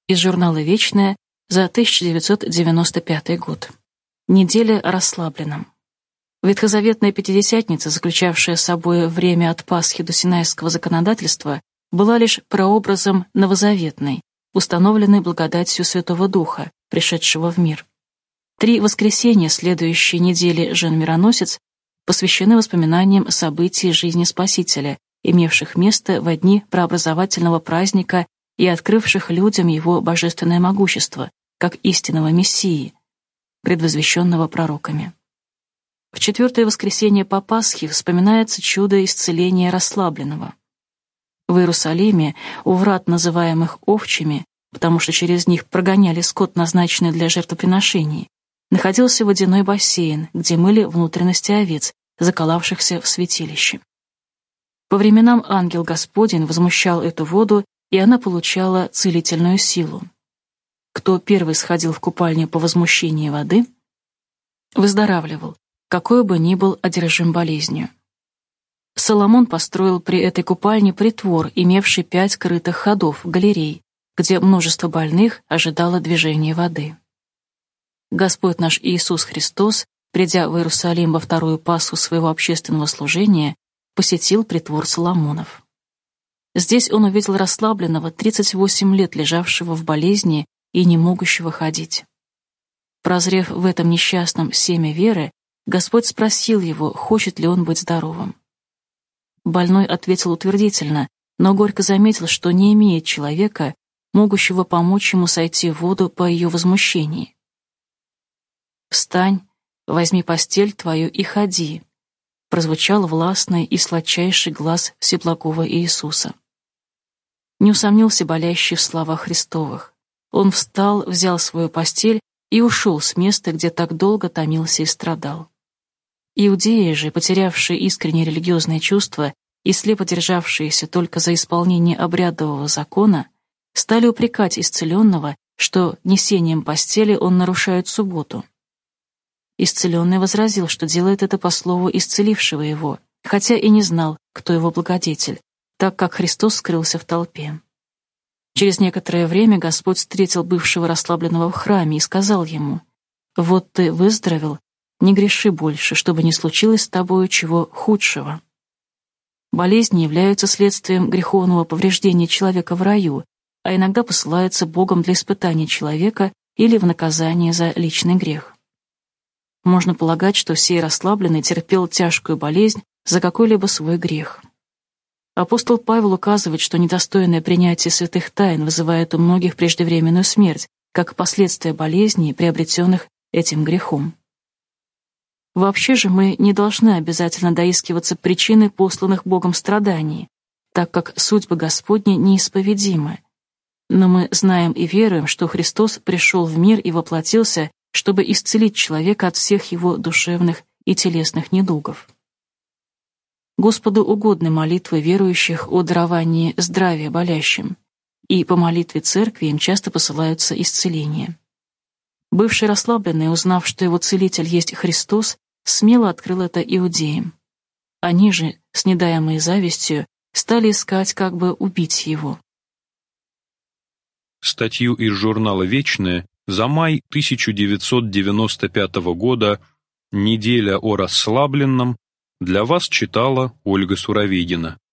из журнала «Вечное» за 1995 год. Неделя о расслабленном. Ветхозаветная Пятидесятница, заключавшая собой время от Пасхи до Синайского законодательства, была лишь прообразом новозаветной, установленной благодатью Святого Духа, пришедшего в мир. 3 воскресенья следующей недели Жен-Мироносец посвящены воспоминаниям событий жизни Спасителя, имевших место во дни преобразовательного праздника и открывших людям его божественное могущество, как истинного Мессии, предвозвещенного пророками. В 4-е воскресенье по Пасхе вспоминается чудо исцеления расслабленного. В Иерусалиме, у врат, называемых овчими, потому что через них прогоняли скот, назначенный для жертвоприношений, находился водяной бассейн, где мыли внутренности овец, заколавшихся в святилище. По временам ангел Господень возмущал эту воду, и она получала целительную силу. Кто первый сходил в купальню по возмущении воды, выздоравливал, какой бы ни был одержим болезнью. Соломон построил при этой купальне притвор, имевший 5 крытых ходов, галерей, где множество больных ожидало движения воды. Господь наш Иисус Христос, придя в Иерусалим во 2-ю Пасху своего общественного служения, посетил притвор Соломонов. Здесь он увидел расслабленного, 38 лет лежавшего в болезни и не могущего ходить. Прозрев в этом несчастном семя веры, Господь спросил его, хочет ли он быть здоровым. Больной ответил утвердительно, но горько заметил, что не имеет человека, могущего помочь ему сойти в воду по ее возмущении. «Встань, возьми постель твою и ходи», прозвучал властный и сладчайший глас всеблагого Иисуса. Не усомнился болящий в словах Христовых. Он встал, взял свою постель и ушел с места, где так долго томился и страдал. Иудеи же, потерявшие искренние религиозные чувства и слепо державшиеся только за исполнение обрядового закона, стали упрекать исцеленного, что несением постели он нарушает субботу. Исцеленный возразил, что делает это по слову исцелившего его, хотя и не знал, кто его благодетель, так как Христос скрылся в толпе. Через некоторое время Господь встретил бывшего расслабленного в храме и сказал ему: «Вот ты выздоровел, не греши больше, чтобы не случилось с тобою чего худшего». Болезни являются следствием греховного повреждения человека в раю, а иногда посылаются Богом для испытания человека или в наказание за личный грех. Можно полагать, что сей расслабленный терпел тяжкую болезнь за какой-либо свой грех. Апостол Павел указывает, что недостойное принятие святых тайн вызывает у многих преждевременную смерть, как последствия болезней, приобретенных этим грехом. Вообще же мы не должны обязательно доискиваться причины посланных Богом страданий, так как судьбы Господни неисповедимы. Но мы знаем и веруем, что Христос пришел в мир и воплотился, чтобы исцелить человека от всех его душевных и телесных недугов. Господу угодны молитвы верующих о даровании здравия болящим, и по молитве церкви им часто посылаются исцеления. Бывший расслабленный, узнав, что его целитель есть Христос, смело открыл это иудеям. Они же, снедаемые завистью, стали искать, как бы убить его. Статью из журнала «Вечное» за май 1995 года «Неделя о расслабленном» для вас читала Ольга Суровидина.